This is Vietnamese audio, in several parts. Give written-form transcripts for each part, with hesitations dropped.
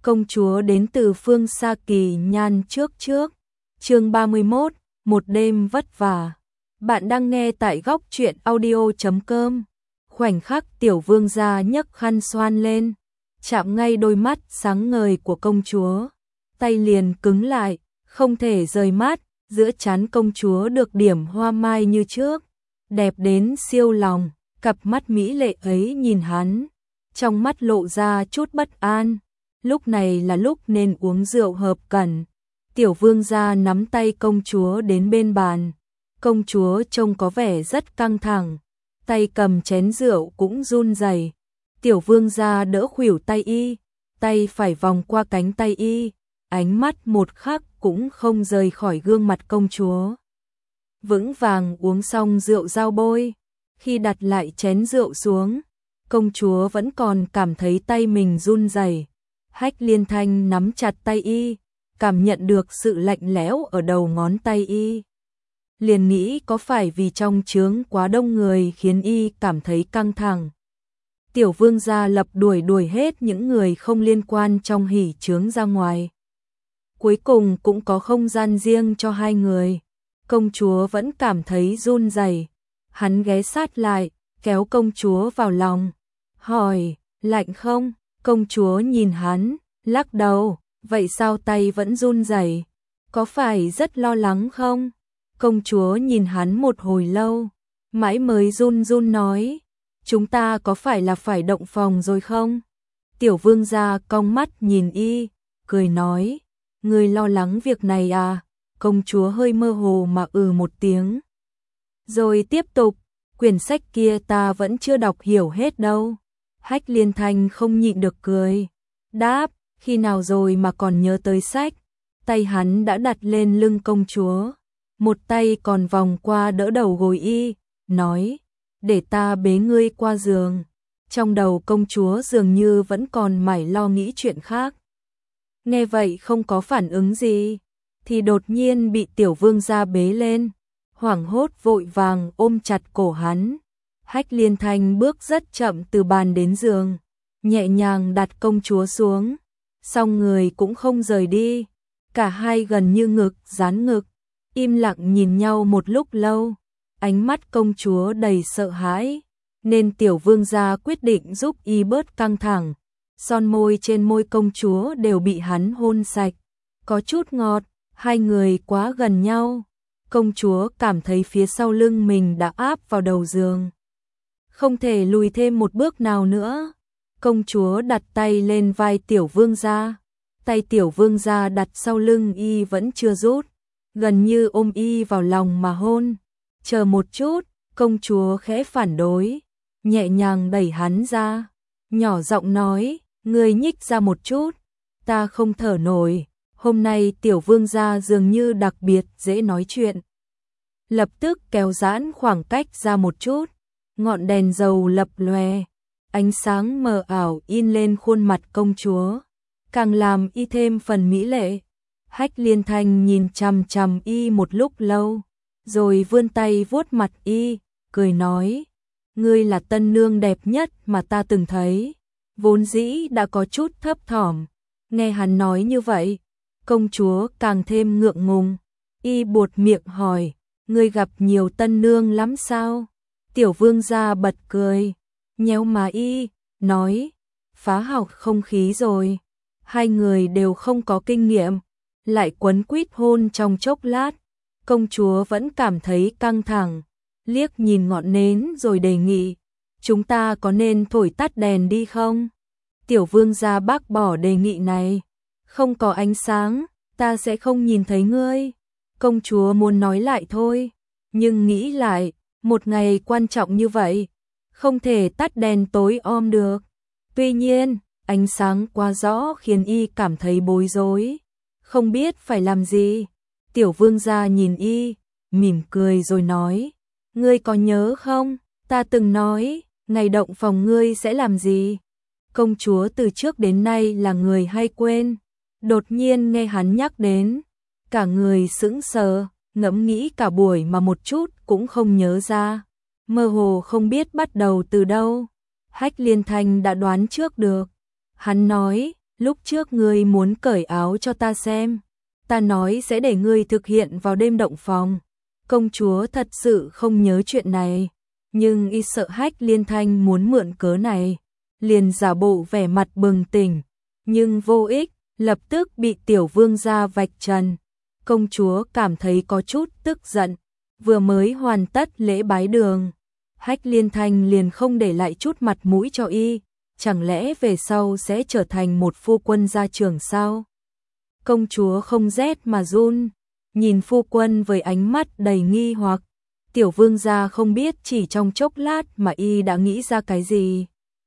công chúa đến từ phương xa kỳ nhan trước trước. Chương 31, một đêm vất vả. Bạn đang nghe tại góc truyện audio.com. Khoảnh khắc tiểu vương gia nhấc khăn xoan lên, chạm ngay đôi mắt sáng ngời của công chúa, tay liền cứng lại, không thể rời mắt, giữa trán công chúa được điểm hoa mai như trước, đẹp đến siêu lòng, cặp mắt mỹ lệ ấy nhìn hắn, trong mắt lộ ra chút bất an. Lúc này là lúc nên uống rượu hợp cẩn. Tiểu vương gia nắm tay công chúa đến bên bàn. Công chúa trông có vẻ rất căng thẳng, tay cầm chén rượu cũng run rẩy. Tiểu vương gia đỡ khuỷu tay y, tay phải vòng qua cánh tay y, ánh mắt một khắc cũng không rời khỏi gương mặt công chúa. Vững vàng uống xong rượu dao bôi, khi đặt lại chén rượu xuống, công chúa vẫn còn cảm thấy tay mình run rẩy. Hách Liên Thanh nắm chặt tay y, cảm nhận được sự lạnh lẽo ở đầu ngón tay y. Liền nghĩ có phải vì trong chướng quá đông người khiến y cảm thấy căng thẳng. Tiểu vương gia lập đuổi hết những người không liên quan trong hỉ chướng ra ngoài. Cuối cùng cũng có không gian riêng cho hai người. Công chúa vẫn cảm thấy run rẩy. Hắn ghé sát lại, kéo công chúa vào lòng, hỏi, lạnh không? Công chúa nhìn hắn, lắc đầu, vậy sao tay vẫn run rẩy? Có phải rất lo lắng không? Công chúa nhìn hắn một hồi lâu, mãi mới run run nói, chúng ta có phải là phải động phòng rồi không? Tiểu vương gia cong mắt nhìn y, cười nói, ngươi lo lắng việc này à? Công chúa hơi mơ hồ mà một tiếng. Rồi tiếp tục, quyển sách kia ta vẫn chưa đọc hiểu hết đâu. Hách Liên Thanh không nhịn được cười, đáp, khi nào rồi mà còn nhớ tới sách. Tay hắn đã đặt lên lưng công chúa, một tay còn vòng qua đỡ đầu gối y, nói, để ta bế ngươi qua giường. Trong đầu công chúa dường như vẫn còn mải lo nghĩ chuyện khác. Nghe vậy không có phản ứng gì, thì đột nhiên bị tiểu vương gia bế lên, hoảng hốt vội vàng ôm chặt cổ hắn. Hách Liên Thanh bước rất chậm từ bàn đến giường, nhẹ nhàng đặt công chúa xuống, song người cũng không rời đi. Cả hai gần như ngực dán ngực, im lặng nhìn nhau một lúc lâu, ánh mắt công chúa đầy sợ hãi, nên tiểu vương gia quyết định giúp y bớt căng thẳng. Son môi trên môi công chúa đều bị hắn hôn sạch, có chút ngọt, hai người quá gần nhau. Công chúa cảm thấy phía sau lưng mình đã áp vào đầu giường, không thể lùi thêm một bước nào nữa. Công chúa đặt tay lên vai tiểu vương gia, tay tiểu vương gia đặt sau lưng y vẫn chưa rút, gần như ôm y vào lòng mà hôn. Chờ một chút, công chúa khẽ phản đối, nhẹ nhàng đẩy hắn ra, nhỏ giọng nói, ngươi nhích ra một chút, ta không thở nổi. Hôm nay tiểu vương gia dường như đặc biệt dễ nói chuyện. Lập tức kéo giãn khoảng cách ra một chút, ngọn đèn dầu lập lòe, ánh sáng mờ ảo in lên khuôn mặt công chúa, càng làm y thêm phần mỹ lệ. Hách Liên Thanh nhìn chằm chằm y một lúc lâu, rồi vươn tay vuốt mặt y, cười nói, ngươi là tân nương đẹp nhất mà ta từng thấy. Vốn dĩ đã có chút thấp thỏm, nghe hắn nói như vậy, công chúa càng thêm ngượng ngùng. Y buột miệng hỏi, ngươi gặp nhiều tân nương lắm sao? Tiểu vương gia bật cười, nhéo má y, nói, phá hỏng không khí rồi. Hai người đều không có kinh nghiệm, lại quấn quýt hôn trong chốc lát. Công chúa vẫn cảm thấy căng thẳng, liếc nhìn ngọn nến rồi đề nghị, chúng ta có nên thổi tắt đèn đi không? Tiểu vương gia bác bỏ đề nghị này, không có ánh sáng, ta sẽ không nhìn thấy ngươi. Công chúa muốn nói lại thôi, nhưng nghĩ lại, một ngày quan trọng như vậy, không thể tắt đèn tối om được. Tuy nhiên, ánh sáng quá rõ khiến y cảm thấy bối rối, không biết phải làm gì. Tiểu vương gia nhìn y, mỉm cười rồi nói, ngươi có nhớ không, ta từng nói, ngày động phòng ngươi sẽ làm gì? Công chúa từ trước đến nay là người hay quên, đột nhiên nghe hắn nhắc đến, cả người sững sờ, ngẫm nghĩ cả buổi mà một chút cũng không nhớ ra, mơ hồ không biết bắt đầu từ đâu. Hách Liên Thanh đã đoán trước được, hắn nói, lúc trước ngươi muốn cởi áo cho ta xem, ta nói sẽ để ngươi thực hiện vào đêm động phòng. Công chúa thật sự không nhớ chuyện này, nhưng y sợ Hách Liên Thanh muốn mượn cớ này, liền giả bộ vẻ mặt bừng tỉnh, nhưng vô ích, lập tức bị tiểu vương gia vạch trần. Công chúa cảm thấy có chút tức giận, vừa mới hoàn tất lễ bái đường, Hách Liên Thanh liền không để lại chút mặt mũi cho y, chẳng lẽ về sau sẽ trở thành một phu quân gia trưởng sao? Công chúa không rét mà run, nhìn phu quân với ánh mắt đầy nghi hoặc. Tiểu vương gia không biết chỉ trong chốc lát mà y đã nghĩ ra cái gì.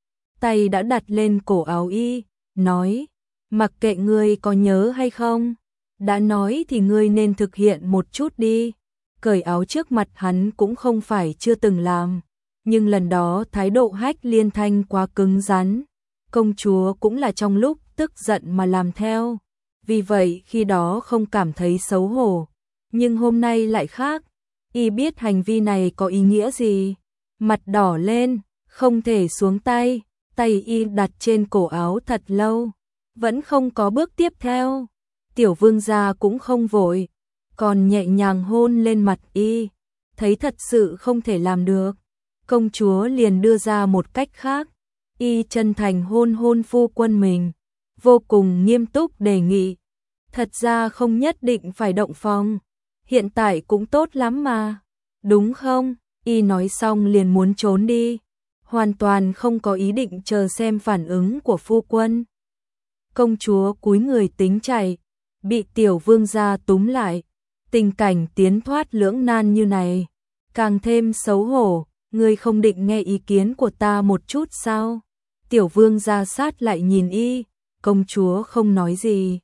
Tay đã đặt lên cổ áo y, nói, mặc kệ ngươi có nhớ hay không, đã nói thì ngươi nên thực hiện một chút đi. Cởi áo trước mặt hắn cũng không phải chưa từng làm, nhưng lần đó thái độ Hách Liên Thanh quá cứng rắn, công chúa cũng là trong lúc tức giận mà làm theo, vì vậy khi đó không cảm thấy xấu hổ, nhưng hôm nay lại khác, y biết hành vi này có ý nghĩa gì, mặt đỏ lên, không thể xuống tay, tay y đặt trên cổ áo thật lâu, vẫn không có bước tiếp theo. Tiểu vương gia cũng không vội, còn nhẹ nhàng hôn lên mặt y, thấy thật sự không thể làm được, công chúa liền đưa ra một cách khác, y chân thành hôn phu quân mình, vô cùng nghiêm túc đề nghị, thật ra không nhất định phải động phòng, hiện tại cũng tốt lắm mà, đúng không? Y nói xong liền muốn trốn đi, hoàn toàn không có ý định chờ xem phản ứng của phu quân. Công chúa cúi người tính chạy, bị tiểu vương gia túm lại, tình cảnh tiến thoát lưỡng nan như này, càng thêm xấu hổ, ngươi không định nghe ý kiến của ta một chút sao? Tiểu vương gia sát lại nhìn y, công chúa không nói gì.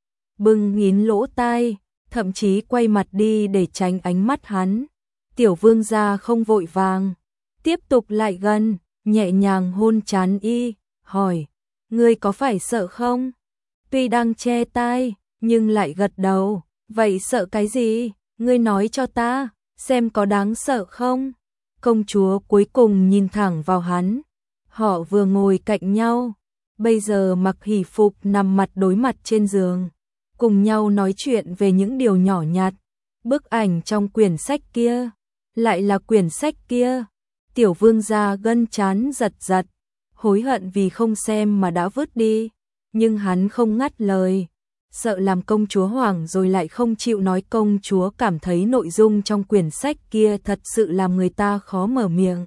Bưng nghiến lỗ tai, thậm chí quay mặt đi để tránh ánh mắt hắn. Tiểu vương gia không vội vàng, tiếp tục lại gần, nhẹ nhàng hôn trán y, hỏi, ngươi có phải sợ không? Tuy đang che tai, nhưng lại gật đầu, vậy sợ cái gì? Ngươi nói cho ta, xem có đáng sợ không? Công chúa cuối cùng nhìn thẳng vào hắn, họ vừa ngồi cạnh nhau, bây giờ mặc hỷ phục nằm mặt đối mặt trên giường, cùng nhau nói chuyện về những điều nhỏ nhặt, bức ảnh trong quyển sách kia, lại là quyển sách kia. Tiểu vương gia gân trán giật giật, hối hận vì không xem mà đã vứt đi, nhưng hắn không ngắt lời, sợ làm công chúa hoảng rồi lại không chịu nói, công chúa cảm thấy nội dung trong quyển sách kia thật sự làm người ta khó mở miệng.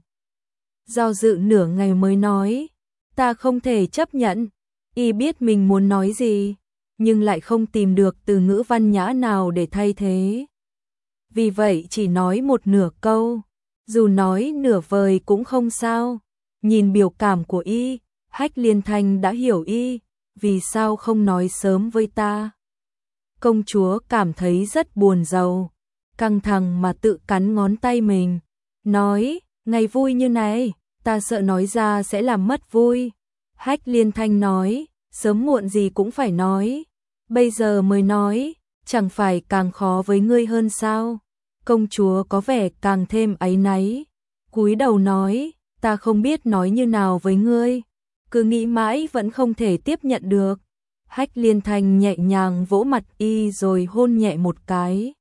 Do dự nửa ngày mới nói, ta không thể chấp nhận. Y biết mình muốn nói gì, nhưng lại không tìm được từ ngữ văn nhã nào để thay thế. Vì vậy chỉ nói một nửa câu, dù nói nửa vời cũng không sao. Nhìn biểu cảm của y, Hách Liên Thanh đã hiểu y, vì sao không nói sớm với ta. Công chúa cảm thấy rất buồn rầu, căng thẳng mà tự cắn ngón tay mình, nói, ngày vui như này, ta sợ nói ra sẽ làm mất vui. Hách Liên Thanh nói, sớm muộn gì cũng phải nói, bây giờ mới nói, chẳng phải càng khó với ngươi hơn sao? Công chúa có vẻ càng thêm áy náy, cúi đầu nói, ta không biết nói như nào với ngươi, cứ nghĩ mãi vẫn không thể tiếp nhận được. Hách Liên Thanh nhẹ nhàng vỗ mặt y rồi hôn nhẹ một cái,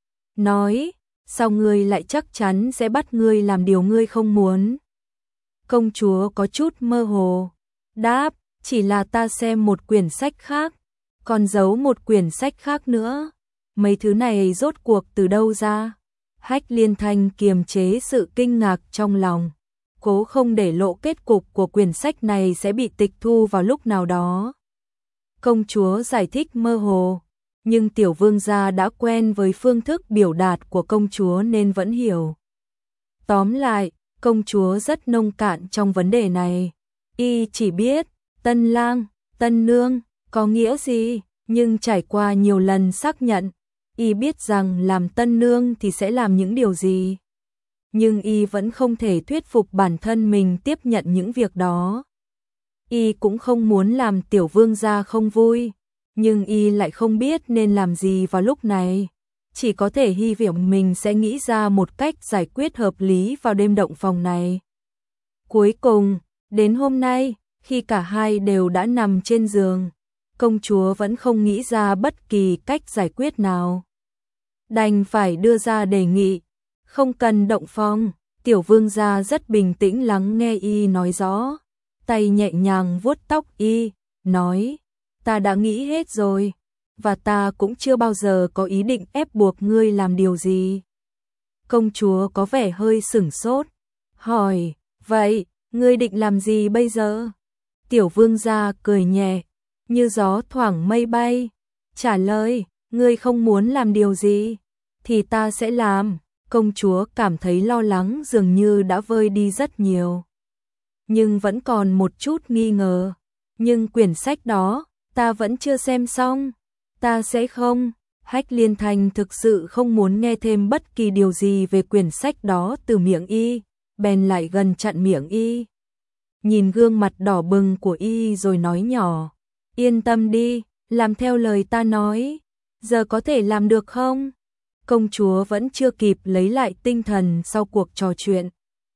nói, sao ngươi lại chắc chắn sẽ bắt ngươi làm điều ngươi không muốn? Công chúa có chút mơ hồ, đáp, chỉ là ta xem một quyển sách khác, còn giấu một quyển sách khác nữa, mấy thứ này rốt cuộc từ đâu ra? Hách Liên Thanh kiềm chế sự kinh ngạc trong lòng, cố không để lộ kết cục của quyển sách này sẽ bị tịch thu vào lúc nào đó. Công chúa giải thích mơ hồ, nhưng tiểu vương gia đã quen với phương thức biểu đạt của công chúa nên vẫn hiểu. Tóm lại, công chúa rất nông cạn trong vấn đề này, y chỉ biết tân lang, tân nương có nghĩa gì, nhưng trải qua nhiều lần xác nhận, y biết rằng làm tân nương thì sẽ làm những điều gì. Nhưng y vẫn không thể thuyết phục bản thân mình tiếp nhận những việc đó. Y cũng không muốn làm tiểu vương gia không vui, nhưng y lại không biết nên làm gì vào lúc này. Chỉ có thể hy vọng mình sẽ nghĩ ra một cách giải quyết hợp lý vào đêm động phòng này. Cuối cùng, đến hôm nay, khi cả hai đều đã nằm trên giường, công chúa vẫn không nghĩ ra bất kỳ cách giải quyết nào. Đành phải đưa ra đề nghị, không cần động phòng. Tiểu vương gia rất bình tĩnh lắng nghe y nói rõ, tay nhẹ nhàng vuốt tóc y, nói, ta đã nghĩ hết rồi, và ta cũng chưa bao giờ có ý định ép buộc ngươi làm điều gì. Công chúa có vẻ hơi sửng sốt, hỏi, vậy, ngươi định làm gì bây giờ? Tiểu vương gia cười nhẹ, như gió thoảng mây bay, trả lời, ngươi không muốn làm điều gì, thì ta sẽ làm. Công chúa cảm thấy lo lắng dường như đã vơi đi rất nhiều. Nhưng vẫn còn một chút nghi ngờ. Nhưng quyển sách đó, ta vẫn chưa xem xong. Ta sẽ không. Hách Liên Thanh thực sự không muốn nghe thêm bất kỳ điều gì về quyển sách đó từ miệng y, bèn lại gần chặn miệng y. Nhìn gương mặt đỏ bừng của y rồi nói nhỏ, yên tâm đi, làm theo lời ta nói. Giờ có thể làm được không? Công chúa vẫn chưa kịp lấy lại tinh thần sau cuộc trò chuyện.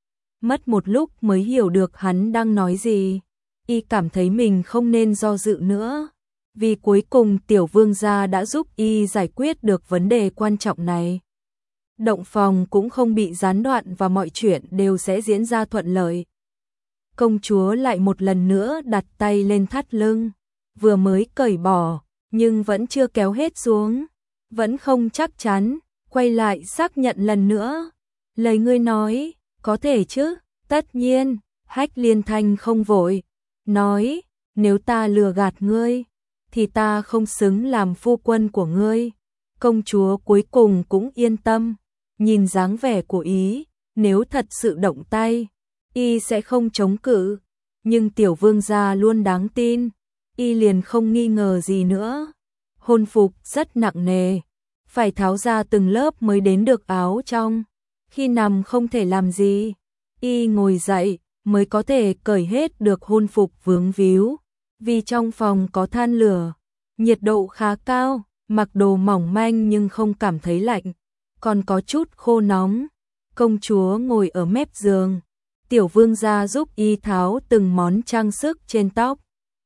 Mất một lúc mới hiểu được hắn đang nói gì. Y cảm thấy mình không nên do dự nữa. Vì cuối cùng tiểu vương gia đã giúp y giải quyết được vấn đề quan trọng này. Động phòng cũng không bị gián đoạn và mọi chuyện đều sẽ diễn ra thuận lợi. Công chúa lại một lần nữa đặt tay lên thắt lưng. Vừa mới cởi bỏ, nhưng vẫn chưa kéo hết xuống. Vẫn không chắc chắn, quay lại xác nhận lần nữa. Lời ngươi nói, có thể chứ? Tất nhiên, Hách Liên Thanh không vội. Nói, nếu ta lừa gạt ngươi, thì ta không xứng làm phu quân của ngươi. Công chúa cuối cùng cũng yên tâm. Nhìn dáng vẻ của y, nếu thật sự động tay, y sẽ không chống cự. Nhưng tiểu vương gia luôn đáng tin, y liền không nghi ngờ gì nữa. Hôn phục rất nặng nề, phải tháo ra từng lớp mới đến được áo trong. Khi nằm không thể làm gì, y ngồi dậy mới có thể cởi hết được hôn phục vướng víu. Vì trong phòng có than lửa, nhiệt độ khá cao, mặc đồ mỏng manh nhưng không cảm thấy lạnh, còn có chút khô nóng. Công chúa ngồi ở mép giường, tiểu vương gia giúp y tháo từng món trang sức trên tóc.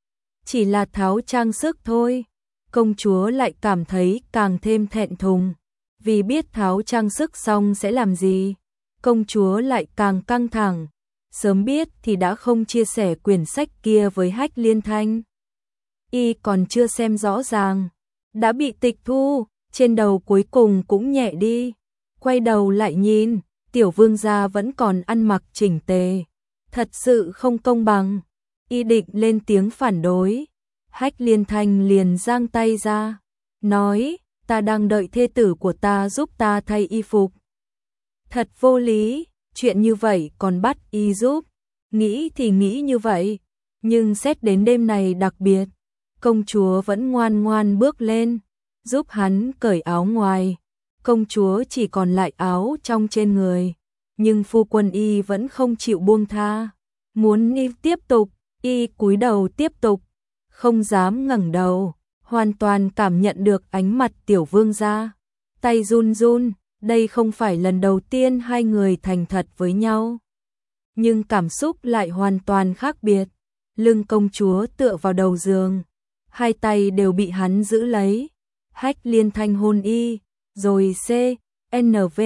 Chỉ là tháo trang sức thôi, công chúa lại cảm thấy càng thêm thẹn thùng, vì biết tháo trang sức xong sẽ làm gì. Công chúa lại càng căng thẳng, sớm biết thì đã không chia sẻ quyển sách kia với Hách Liên Thanh. Y còn chưa xem rõ ràng, đã bị tịch thu, trên đầu cuối cùng cũng nhẹ đi. Quay đầu lại nhìn, tiểu vương gia vẫn còn ăn mặc chỉnh tề, thật sự không công bằng. Y định lên tiếng phản đối, Hách Liên Thanh liền giang tay ra, nói, ta đang đợi thê tử của ta giúp ta thay y phục. Thật vô lý, chuyện như vậy còn bắt y giúp. Nghĩ thì nghĩ như vậy, nhưng xét đến đêm này đặc biệt, công chúa vẫn ngoan ngoan bước lên, giúp hắn cởi áo ngoài. Công chúa chỉ còn lại áo trong trên người, nhưng phu quân y vẫn không chịu buông tha. Muốn y tiếp tục, y cúi đầu tiếp tục, không dám ngẩng đầu, hoàn toàn cảm nhận được ánh mặt tiểu vương gia. Tay run run, đây không phải lần đầu tiên hai người thành thật với nhau. Nhưng cảm xúc lại hoàn toàn khác biệt. Lưng công chúa tựa vào đầu giường, hai tay đều bị hắn giữ lấy. Hách Liên Thanh hôn y, rồi CNV,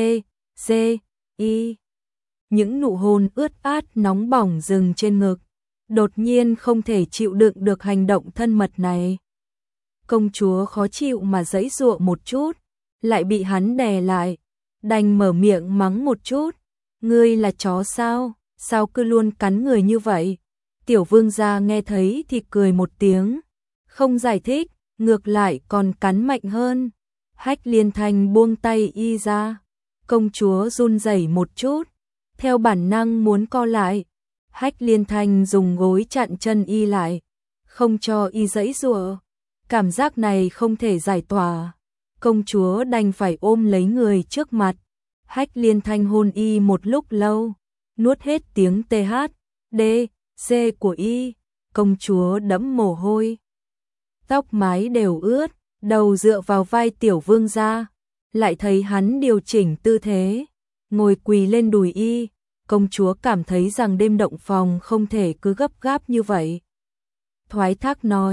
CI. Những nụ hôn ướt át nóng bỏng dừng trên ngực. Đột nhiên không thể chịu đựng được hành động thân mật này. Công chúa khó chịu mà giãy giụa một chút, lại bị hắn đè lại, đành mở miệng mắng một chút. Ngươi là chó sao? Sao cứ luôn cắn người như vậy? Tiểu vương gia nghe thấy thì cười một tiếng, không giải thích, ngược lại còn cắn mạnh hơn. Hách Liên Thanh buông tay y ra, công chúa run rẩy một chút, theo bản năng muốn co lại. Hách Liên Thanh dùng gối chặn chân y lại, không cho y giãy giụa. Cảm giác này không thể giải tỏa, công chúa đành phải ôm lấy người trước mặt. Hách Liên Thanh hôn y một lúc lâu, nuốt hết tiếng TH, D, C của y. Công chúa đẫm mồ hôi, tóc mái đều ướt, đầu dựa vào vai tiểu vương gia, lại thấy hắn điều chỉnh tư thế, ngồi quỳ lên đùi y. Công chúa cảm thấy rằng đêm động phòng không thể cứ gấp gáp như vậy. Thoái thác nói,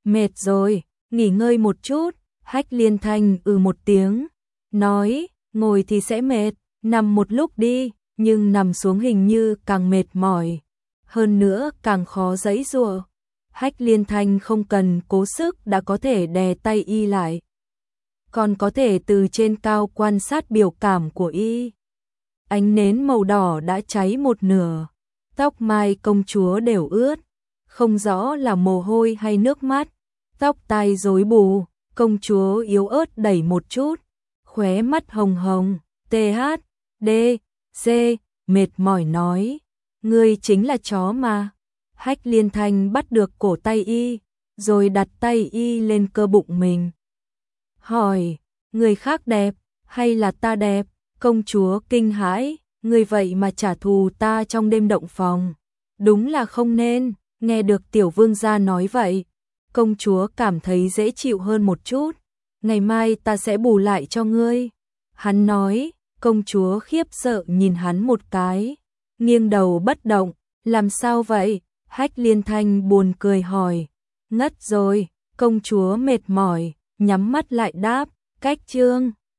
Mệt rồi, nghỉ ngơi một chút. Hách Liên Thanh một tiếng, nói, ngồi thì sẽ mệt, nằm một lúc đi, nhưng nằm xuống hình như càng mệt mỏi, hơn nữa càng khó giãy giụa. Hách Liên Thanh không cần cố sức đã có thể đè tay y lại, còn có thể từ trên cao quan sát biểu cảm của y. Ánh nến màu đỏ đã cháy một nửa, tóc mai công chúa đều ướt, không rõ là mồ hôi hay nước mắt, tóc tai rối bù, công chúa yếu ớt đẩy một chút, khóe mắt hồng hồng, THD, C, mệt mỏi nói, ngươi chính là chó mà. Hách Liên Thanh bắt được cổ tay y, rồi đặt tay y lên cơ bụng mình. Hỏi, người khác đẹp, hay là ta đẹp? Công chúa kinh hãi, người vậy mà trả thù ta trong đêm động phòng. Đúng là không nên, nghe được tiểu vương gia nói vậy. Công chúa cảm thấy dễ chịu hơn một chút. Ngày mai ta sẽ bù lại cho ngươi. Hắn nói, công chúa khiếp sợ nhìn hắn một cái. Nghiêng đầu bất động, làm sao vậy? Hách Liên Thanh buồn cười hỏi. Ngất rồi, công chúa mệt mỏi, nhắm mắt lại đáp, cách chương.